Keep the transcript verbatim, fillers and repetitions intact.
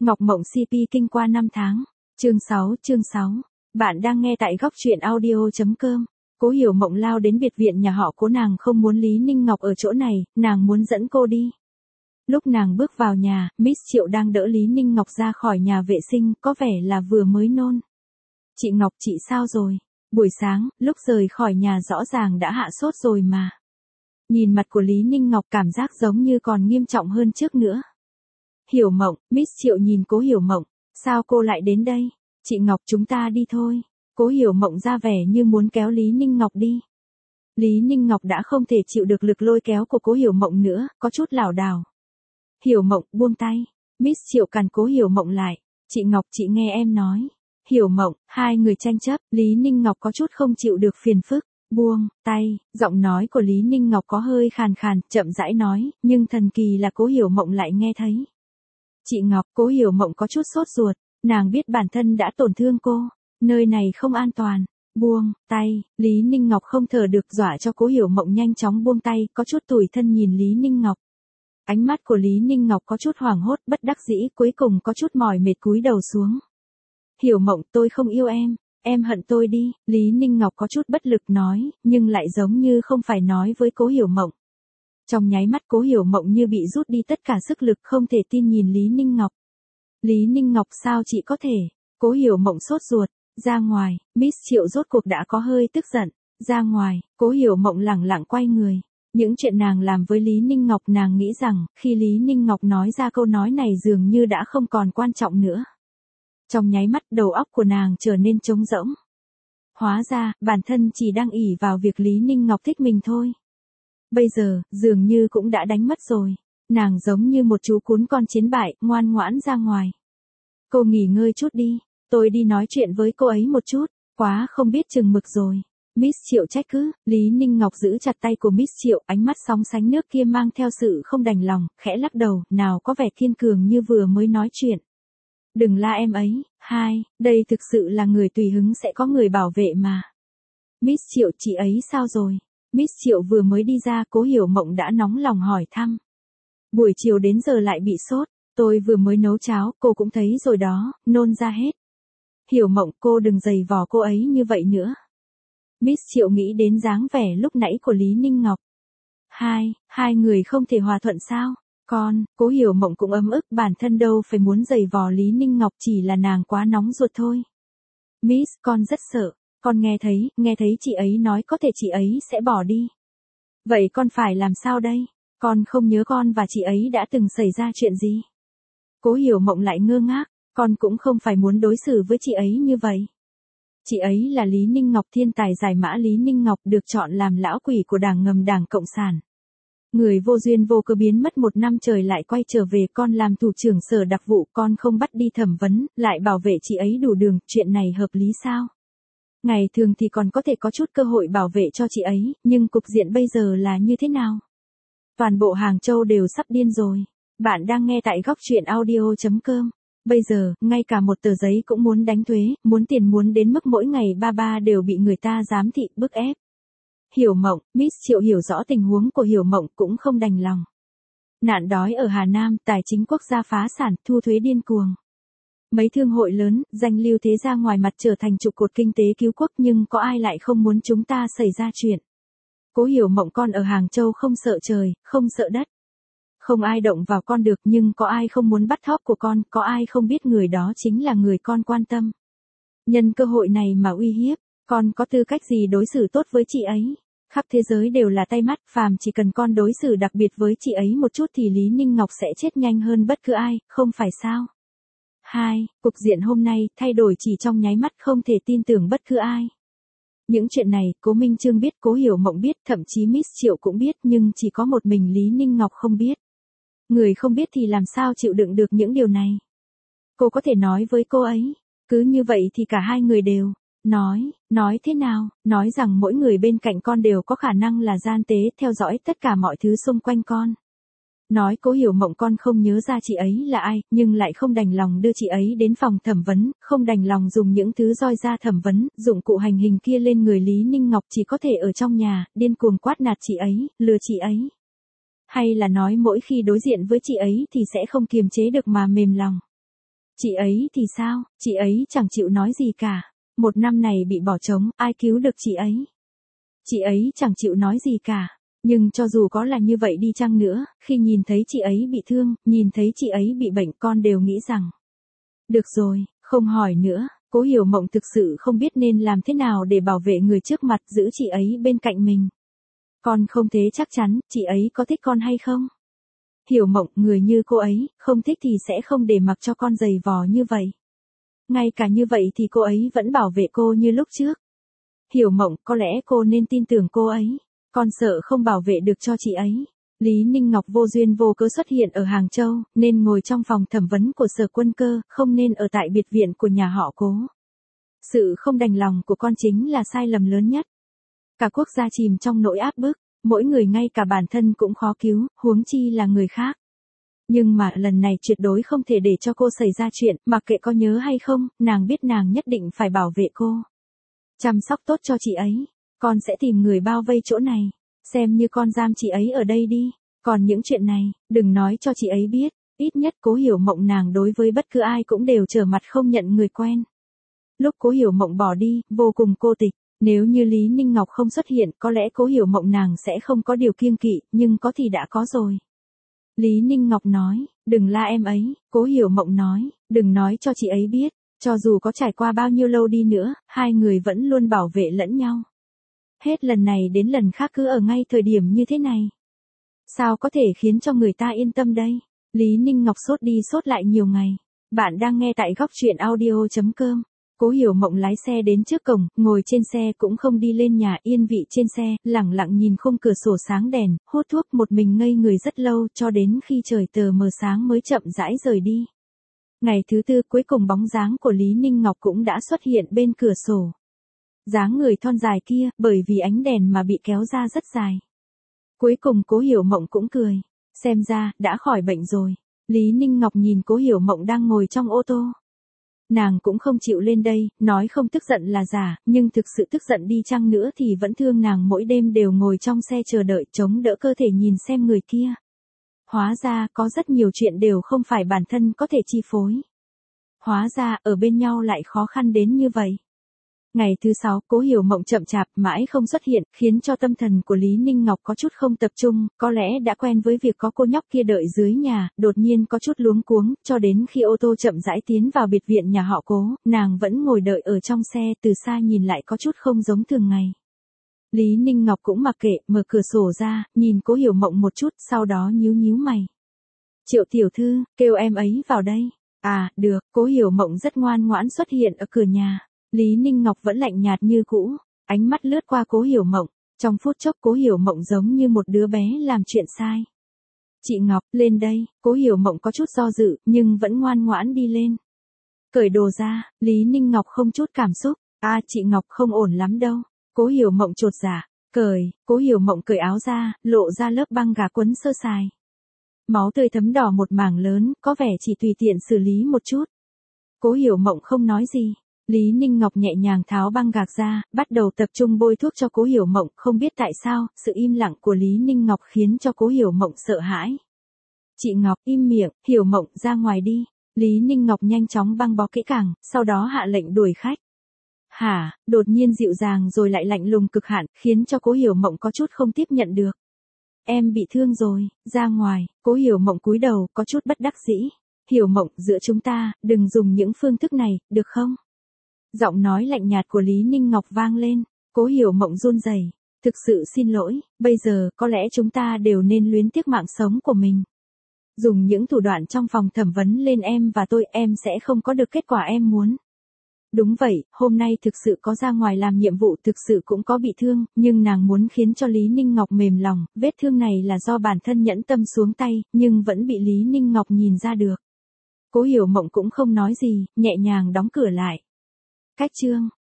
Ngọc Mộng xê pê kinh qua năm tháng. Chương sáu, chương sáu. Bạn đang nghe tại góc truyện audio chấm com. Cố Hiểu Mộng lao đến biệt viện nhà họ Cố, nàng không muốn Lý Ninh Ngọc ở chỗ này, nàng muốn dẫn cô đi. Lúc nàng bước vào nhà, Miss Triệu đang đỡ Lý Ninh Ngọc ra khỏi nhà vệ sinh, có vẻ là vừa mới nôn. Chị Ngọc, chị sao rồi? Buổi sáng, lúc rời khỏi nhà rõ ràng đã hạ sốt rồi mà. Nhìn mặt của Lý Ninh Ngọc cảm giác giống như còn nghiêm trọng hơn trước nữa. Hiểu Mộng, Miss Triệu nhìn Cố Hiểu Mộng, sao cô lại đến đây? Chị Ngọc, chúng ta đi thôi. Cố Hiểu Mộng ra vẻ như muốn kéo Lý Ninh Ngọc đi. Lý Ninh Ngọc đã không thể chịu được lực lôi kéo của Cố Hiểu Mộng nữa, có chút lảo đảo. Hiểu Mộng, buông tay. Miss Triệu cằn Cố Hiểu Mộng lại. Chị Ngọc, chị nghe em nói. Hiểu Mộng, hai người tranh chấp, Lý Ninh Ngọc có chút không chịu được phiền phức. Buông tay, giọng nói của Lý Ninh Ngọc có hơi khàn khàn, chậm rãi nói, nhưng thần kỳ là Cố Hiểu Mộng lại nghe thấy. Chị Ngọc, Cố Hiểu Mộng có chút sốt ruột, nàng biết bản thân đã tổn thương cô, nơi này không an toàn. Buông tay, Lý Ninh Ngọc không thở được, dọa cho Cố Hiểu Mộng nhanh chóng buông tay, có chút tủi thân nhìn Lý Ninh Ngọc. Ánh mắt của Lý Ninh Ngọc có chút hoảng hốt, bất đắc dĩ, cuối cùng có chút mỏi mệt cúi đầu xuống. Hiểu Mộng, tôi không yêu em, em hận tôi đi, Lý Ninh Ngọc có chút bất lực nói, nhưng lại giống như không phải nói với Cố Hiểu Mộng. Trong nháy mắt Cố Hiểu Mộng như bị rút đi tất cả sức lực, không thể tin nhìn Lý Ninh Ngọc. Lý Ninh Ngọc, sao chị có thể? Cố Hiểu Mộng sốt ruột. Ra ngoài, Miss Triệu rốt cuộc đã có hơi tức giận. Ra ngoài, Cố Hiểu Mộng lẳng lặng quay người. Những chuyện nàng làm với Lý Ninh Ngọc, nàng nghĩ rằng, khi Lý Ninh Ngọc nói ra câu nói này dường như đã không còn quan trọng nữa. Trong nháy mắt đầu óc của nàng trở nên trống rỗng. Hóa ra, bản thân chỉ đang ỷ vào việc Lý Ninh Ngọc thích mình thôi. Bây giờ, dường như cũng đã đánh mất rồi. Nàng giống như một chú cún con chiến bại, ngoan ngoãn ra ngoài. Cô nghỉ ngơi chút đi, tôi đi nói chuyện với cô ấy một chút, quá không biết chừng mực rồi. Miss Triệu trách cứ, Lý Ninh Ngọc giữ chặt tay của Miss Triệu, ánh mắt sóng sánh nước kia mang theo sự không đành lòng, khẽ lắc đầu, nào có vẻ kiên cường như vừa mới nói chuyện. Đừng la em ấy, hai, đây thực sự là người tùy hứng sẽ có người bảo vệ mà. Miss Triệu, chị ấy sao rồi? Miss Triệu vừa mới đi ra, Cố Hiểu Mộng đã nóng lòng hỏi thăm. Buổi chiều đến giờ lại bị sốt, tôi vừa mới nấu cháo, cô cũng thấy rồi đó, nôn ra hết. Hiểu Mộng, cô đừng giày vò cô ấy như vậy nữa. Miss Triệu nghĩ đến dáng vẻ lúc nãy của Lý Ninh Ngọc. Hai, hai người không thể hòa thuận sao? Con, Cố Hiểu Mộng cũng ấm ức, bản thân đâu phải muốn giày vò Lý Ninh Ngọc, chỉ là nàng quá nóng ruột thôi. Miss, con rất sợ, con nghe thấy, nghe thấy chị ấy nói có thể chị ấy sẽ bỏ đi. Vậy con phải làm sao đây? Con không nhớ con và chị ấy đã từng xảy ra chuyện gì. Cố Hiểu Mộng lại ngơ ngác, con cũng không phải muốn đối xử với chị ấy như vậy. Chị ấy là Lý Ninh Ngọc, thiên tài giải mã Lý Ninh Ngọc, được chọn làm lão quỷ của đảng ngầm Đảng Cộng sản. Người vô duyên vô cớ biến mất một năm trời lại quay trở về, con làm thủ trưởng sở đặc vụ, con không bắt đi thẩm vấn, lại bảo vệ chị ấy đủ đường, chuyện này hợp lý sao? Ngày thường thì còn có thể có chút cơ hội bảo vệ cho chị ấy, nhưng cục diện bây giờ là như thế nào? Toàn bộ Hàng Châu đều sắp điên rồi. Bạn đang nghe tại góc truyện audio chấm com. Bây giờ, ngay cả một tờ giấy cũng muốn đánh thuế, muốn tiền, muốn đến mức mỗi ngày ba ba đều bị người ta giám thị, bức ép. Hiểu Mộng, Miss Triệu hiểu rõ tình huống của Hiểu Mộng cũng không đành lòng. Nạn đói ở Hà Nam, tài chính quốc gia phá sản, thu thuế điên cuồng. Mấy thương hội lớn, danh lưu thế gia ngoài mặt trở thành trụ cột kinh tế cứu quốc, nhưng có ai lại không muốn chúng ta xảy ra chuyện. Cố Hiểu Mộng, con ở Hàng Châu không sợ trời, không sợ đất. Không ai động vào con được, nhưng có ai không muốn bắt thóp của con, có ai không biết người đó chính là người con quan tâm. Nhân cơ hội này mà uy hiếp, con có tư cách gì đối xử tốt với chị ấy? Khắp thế giới đều là tay mắt, phàm chỉ cần con đối xử đặc biệt với chị ấy một chút thì Lý Ninh Ngọc sẽ chết nhanh hơn bất cứ ai, không phải sao? Hai, cục diện hôm nay thay đổi chỉ trong nháy mắt, không thể tin tưởng bất cứ ai. Những chuyện này, Cố Minh Chương biết, Cố Hiểu Mộng biết, thậm chí Miss Triệu cũng biết, nhưng chỉ có một mình Lý Ninh Ngọc không biết. Người không biết thì làm sao chịu đựng được những điều này? Cô có thể nói với cô ấy. Cứ như vậy thì cả hai người đều. Nói, nói thế nào? Nói rằng mỗi người bên cạnh con đều có khả năng là gian tế, theo dõi tất cả mọi thứ xung quanh con. Nói Cố Hiểu Mộng con không nhớ ra chị ấy là ai, nhưng lại không đành lòng đưa chị ấy đến phòng thẩm vấn, không đành lòng dùng những thứ roi ra thẩm vấn, dụng cụ hành hình kia lên người Lý Ninh Ngọc, chỉ có thể ở trong nhà, điên cuồng quát nạt chị ấy, lừa chị ấy. Hay là nói mỗi khi đối diện với chị ấy thì sẽ không kiềm chế được mà mềm lòng. Chị ấy thì sao, chị ấy chẳng chịu nói gì cả. Một năm này bị bỏ trống, ai cứu được chị ấy? Chị ấy chẳng chịu nói gì cả. Nhưng cho dù có là như vậy đi chăng nữa, khi nhìn thấy chị ấy bị thương, nhìn thấy chị ấy bị bệnh, con đều nghĩ rằng được rồi, không hỏi nữa. Cố Hiểu Mộng thực sự không biết nên làm thế nào để bảo vệ người trước mặt, giữ chị ấy bên cạnh mình. Con không thế chắc chắn, chị ấy có thích con hay không? Hiểu Mộng, người như cô ấy, không thích thì sẽ không để mặc cho con giày vò như vậy. Ngay cả như vậy thì cô ấy vẫn bảo vệ cô như lúc trước. Hiểu Mộng, có lẽ cô nên tin tưởng cô ấy. Con sợ không bảo vệ được cho chị ấy. Lý Ninh Ngọc vô duyên vô cớ xuất hiện ở Hàng Châu, nên ngồi trong phòng thẩm vấn của Sở Quân Cơ, không nên ở tại biệt viện của nhà họ Cố. Sự không đành lòng của con chính là sai lầm lớn nhất. Cả quốc gia chìm trong nỗi áp bức, mỗi người ngay cả bản thân cũng khó cứu, huống chi là người khác. Nhưng mà lần này tuyệt đối không thể để cho cô xảy ra chuyện, mặc kệ có nhớ hay không, nàng biết nàng nhất định phải bảo vệ cô. Chăm sóc tốt cho chị ấy, con sẽ tìm người bao vây chỗ này, xem như con giam chị ấy ở đây đi. Còn những chuyện này, đừng nói cho chị ấy biết, ít nhất Cố Hiểu Mộng nàng đối với bất cứ ai cũng đều trở mặt không nhận người quen. Lúc Cố Hiểu Mộng bỏ đi, vô cùng cô tịch, nếu như Lý Ninh Ngọc không xuất hiện, có lẽ Cố Hiểu Mộng nàng sẽ không có điều kiêng kỵ, nhưng có thì đã có rồi. Lý Ninh Ngọc nói, đừng la em ấy. Cố Hiểu Mộng nói, đừng nói cho chị ấy biết. Cho dù có trải qua bao nhiêu lâu đi nữa, hai người vẫn luôn bảo vệ lẫn nhau. Hết lần này đến lần khác cứ ở ngay thời điểm như thế này. Sao có thể khiến cho người ta yên tâm đây? Lý Ninh Ngọc sốt đi sốt lại nhiều ngày. Bạn đang nghe tại góc truyện audio chấm com. Cố Hiểu Mộng lái xe đến trước cổng, ngồi trên xe cũng không đi lên nhà, yên vị trên xe, lẳng lặng nhìn khung cửa sổ sáng đèn, hút thuốc một mình ngây người rất lâu, cho đến khi trời tờ mờ sáng mới chậm rãi rời đi. Ngày thứ tư cuối cùng bóng dáng của Lý Ninh Ngọc cũng đã xuất hiện bên cửa sổ. Dáng người thon dài kia, bởi vì ánh đèn mà bị kéo ra rất dài. Cuối cùng Cố Hiểu Mộng cũng cười. Xem ra, đã khỏi bệnh rồi. Lý Ninh Ngọc nhìn Cố Hiểu Mộng đang ngồi trong ô tô. Nàng cũng không chịu lên đây, nói không tức giận là giả, nhưng thực sự tức giận đi chăng nữa thì vẫn thương nàng mỗi đêm đều ngồi trong xe chờ đợi, chống đỡ cơ thể nhìn xem người kia. Hóa ra, có rất nhiều chuyện đều không phải bản thân có thể chi phối. Hóa ra, ở bên nhau lại khó khăn đến như vậy. Ngày thứ sáu, Cố Hiểu Mộng chậm chạp, mãi không xuất hiện, khiến cho tâm thần của Lý Ninh Ngọc có chút không tập trung, có lẽ đã quen với việc có cô nhóc kia đợi dưới nhà, đột nhiên có chút luống cuống, cho đến khi ô tô chậm rãi tiến vào biệt viện nhà họ Cố, nàng vẫn ngồi đợi ở trong xe, từ xa nhìn lại có chút không giống thường ngày. Lý Ninh Ngọc cũng mặc kệ, mở cửa sổ ra, nhìn Cố Hiểu Mộng một chút, sau đó nhíu nhíu mày. Triệu tiểu thư, kêu em ấy vào đây. À, được. Cố Hiểu Mộng rất ngoan ngoãn xuất hiện ở cửa nhà. Lý Ninh Ngọc vẫn lạnh nhạt như cũ, ánh mắt lướt qua Cố Hiểu Mộng, trong phút chốc Cố Hiểu Mộng giống như một đứa bé làm chuyện sai. Chị Ngọc, lên đây. Cố Hiểu Mộng có chút do dự, nhưng vẫn ngoan ngoãn đi lên. Cởi đồ ra. Lý Ninh Ngọc không chút cảm xúc. À, chị Ngọc không ổn lắm đâu. Cố Hiểu Mộng chột dạ. Cởi. Cố Hiểu Mộng cởi áo ra, lộ ra lớp băng gà quấn sơ sài. Máu tươi thấm đỏ một mảng lớn, có vẻ chỉ tùy tiện xử lý một chút. Cố Hiểu Mộng không nói gì. Lý Ninh Ngọc nhẹ nhàng tháo băng gạc ra, bắt đầu tập trung bôi thuốc cho Cố Hiểu Mộng, không biết tại sao, sự im lặng của Lý Ninh Ngọc khiến cho Cố Hiểu Mộng sợ hãi. Chị Ngọc, im miệng. Hiểu Mộng, ra ngoài đi. Lý Ninh Ngọc nhanh chóng băng bó kỹ càng, sau đó hạ lệnh đuổi khách. Hả, đột nhiên dịu dàng rồi lại lạnh lùng cực hạn, khiến cho Cố Hiểu Mộng có chút không tiếp nhận được. Em bị thương rồi, ra ngoài. Cố Hiểu Mộng cúi đầu, có chút bất đắc dĩ. Hiểu Mộng, giữa chúng ta, đừng dùng những phương thức này, được không? Giọng nói lạnh nhạt của Lý Ninh Ngọc vang lên. Cố Hiểu Mộng run rẩy. Thực sự xin lỗi, bây giờ, có lẽ chúng ta đều nên luyến tiếc mạng sống của mình. Dùng những thủ đoạn trong phòng thẩm vấn lên em và tôi, em sẽ không có được kết quả em muốn. Đúng vậy, hôm nay thực sự có ra ngoài làm nhiệm vụ, thực sự cũng có bị thương, nhưng nàng muốn khiến cho Lý Ninh Ngọc mềm lòng, vết thương này là do bản thân nhẫn tâm xuống tay, nhưng vẫn bị Lý Ninh Ngọc nhìn ra được. Cố Hiểu Mộng cũng không nói gì, nhẹ nhàng đóng cửa lại. Cách chương